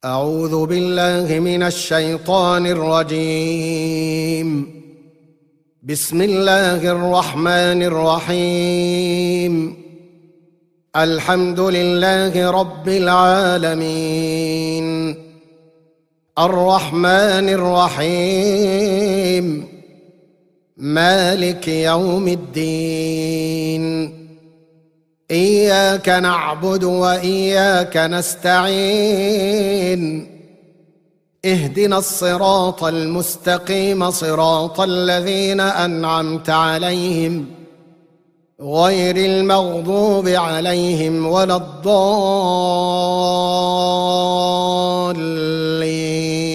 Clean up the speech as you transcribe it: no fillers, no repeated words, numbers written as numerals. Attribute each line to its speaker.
Speaker 1: أعوذ بالله من الشيطان الرجيم. بسم الله الرحمن الرحيم. الحمد لله رب العالمين، الرحمن الرحيم، مالك يوم الدين. إياك نعبد وإياك نستعين. اهدنا الصراط المستقيم، صراط الذين أنعمت عليهم غير المغضوب عليهم ولا الضالين.